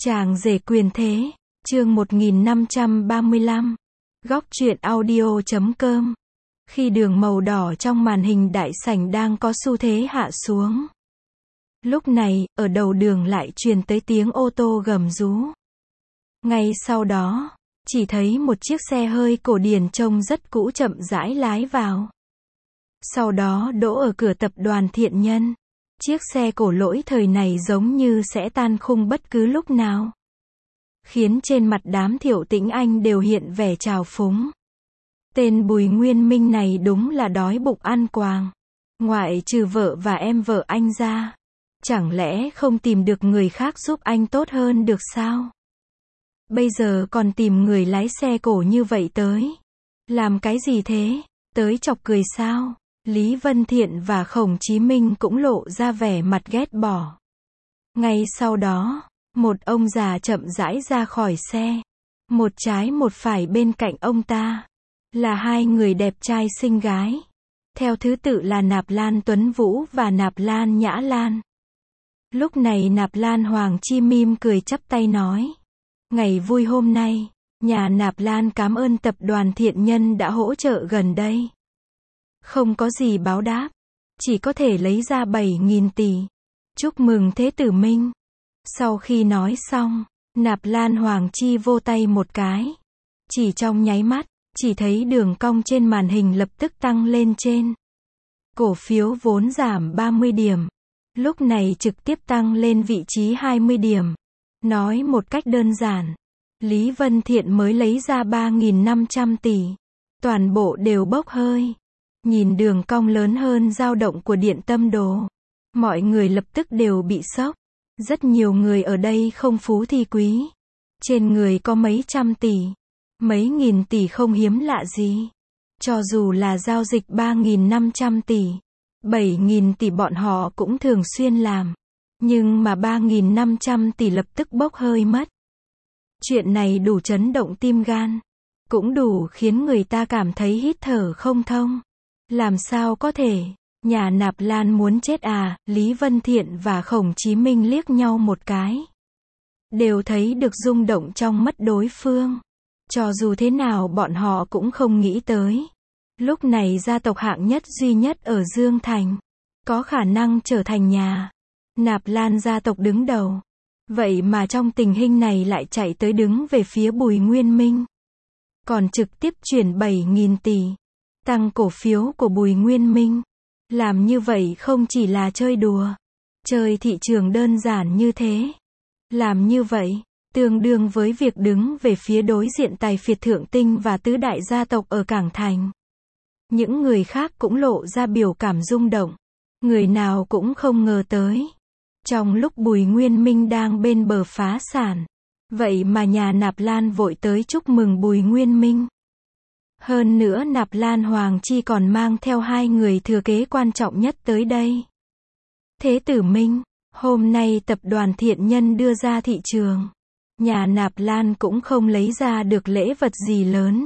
Chàng rể quyền thế, chương 1535, góc truyện audio.com. Khi đường màu đỏ trong màn hình đại sảnh đang có xu thế hạ xuống. Lúc này, ở đầu đường lại truyền tới tiếng ô tô gầm rú. Ngay sau đó, chỉ thấy một chiếc xe hơi cổ điển trông rất cũ chậm rãi lái vào. Sau đó đỗ ở cửa tập đoàn Thiện Nhân. Chiếc xe cổ lỗi thời này giống như sẽ tan khung bất cứ lúc nào. Khiến trên mặt đám Thiệu Tĩnh Anh đều hiện vẻ trào phúng. Tên Bùi Nguyên Minh này đúng là đói bụng ăn quàng. Ngoại trừ vợ và em vợ anh ra. Chẳng lẽ không tìm được người khác giúp anh tốt hơn được sao? Bây giờ còn tìm người lái xe cổ như vậy tới. Làm cái gì thế? Tới chọc cười sao? Lý Vân Thiện và Khổng Chí Minh cũng lộ ra vẻ mặt ghét bỏ. Ngay sau đó, một ông già chậm rãi ra khỏi xe. Một trái một phải bên cạnh ông ta là hai người đẹp trai xinh gái. Theo thứ tự là Nạp Lan Tuấn Vũ và Nạp Lan Nhã Lan. Lúc này Nạp Lan Hoàng Chi mỉm cười chắp tay nói. Ngày vui hôm nay, nhà Nạp Lan cảm ơn tập đoàn Thiện Nhân đã hỗ trợ gần đây. Không có gì báo đáp, chỉ có thể lấy ra 7.000 tỷ. Chúc mừng Thế Tử Minh. Sau khi nói xong, Nạp Lan Hoàng Chi vô tay một cái. Chỉ trong nháy mắt, chỉ thấy đường cong trên màn hình lập tức tăng lên trên. Cổ phiếu vốn giảm 30 điểm. Lúc này trực tiếp tăng lên vị trí 20 điểm. Nói một cách đơn giản, Lý Vân Thiện mới lấy ra 3.500 tỷ. Toàn bộ đều bốc hơi. Nhìn đường cong lớn hơn dao động của Điện Tâm Đồ. Mọi người lập tức đều bị sốc. Rất nhiều người ở đây không phú thì quý. Trên người có mấy trăm tỷ. Mấy nghìn tỷ không hiếm lạ gì. Cho dù là giao dịch 3.500 tỷ. 7.000 tỷ bọn họ cũng thường xuyên làm. Nhưng mà 3.500 tỷ lập tức bốc hơi mất. Chuyện này đủ chấn động tim gan. Cũng đủ khiến người ta cảm thấy hít thở không thông. Làm sao có thể? Nhà Nạp Lan muốn chết à? Lý Vân Thiện và Khổng Chí Minh liếc nhau một cái. Đều thấy được rung động trong mắt đối phương. Cho dù thế nào bọn họ cũng không nghĩ tới. Lúc này gia tộc hạng nhất duy nhất ở Dương Thành. Có khả năng trở thành nhà Nạp Lan gia tộc đứng đầu. Vậy mà trong tình hình này lại chạy tới đứng về phía Bùi Nguyên Minh. Còn trực tiếp chuyển 7.000 tỷ. Tăng cổ phiếu của Bùi Nguyên Minh. Làm như vậy không chỉ là chơi đùa. Chơi thị trường đơn giản như thế. Làm như vậy, tương đương với việc đứng về phía đối diện Tài Phiệt Thượng Tinh và tứ đại gia tộc ở Cảng Thành. Những người khác cũng lộ ra biểu cảm rung động. Người nào cũng không ngờ tới. Trong lúc Bùi Nguyên Minh đang bên bờ phá sản. Vậy mà nhà Nạp Lan vội tới chúc mừng Bùi Nguyên Minh. Hơn nữa Nạp Lan Hoàng Chi còn mang theo hai người thừa kế quan trọng nhất tới đây. Thế Tử Minh, hôm nay tập đoàn Thiện Nhân đưa ra thị trường. Nhà Nạp Lan cũng không lấy ra được lễ vật gì lớn.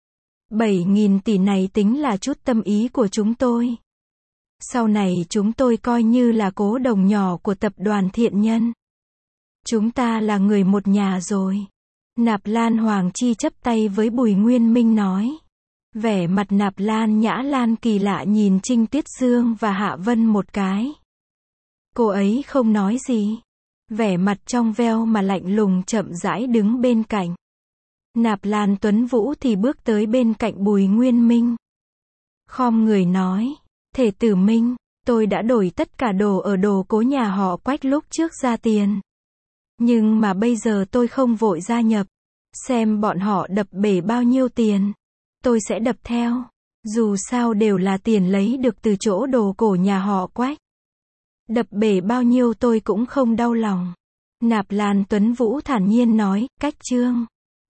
7.000 tỷ này tính là chút tâm ý của chúng tôi. Sau này chúng tôi coi như là cố đồng nhỏ của tập đoàn Thiện Nhân. Chúng ta là người một nhà rồi. Nạp Lan Hoàng Chi chắp tay với Bùi Nguyên Minh nói. Vẻ mặt Nạp Lan Nhã Lan kỳ lạ nhìn Trinh Tuyết Dương và Hạ Vân một cái. Cô ấy không nói gì. Vẻ mặt trong veo mà lạnh lùng chậm rãi đứng bên cạnh. Nạp Lan Tuấn Vũ thì bước tới bên cạnh Bùi Nguyên Minh. Khom người nói. Thể Tử Minh, tôi đã đổi tất cả đồ ở đồ cố nhà họ Quách lúc trước ra tiền. Nhưng mà bây giờ tôi không vội gia nhập. Xem bọn họ đập bể bao nhiêu tiền. Tôi sẽ đập theo. Dù sao đều là tiền lấy được từ chỗ đồ cổ nhà họ Quách. Đập bể bao nhiêu tôi cũng không đau lòng. Nạp Lan Tuấn Vũ thản nhiên nói, cách chương.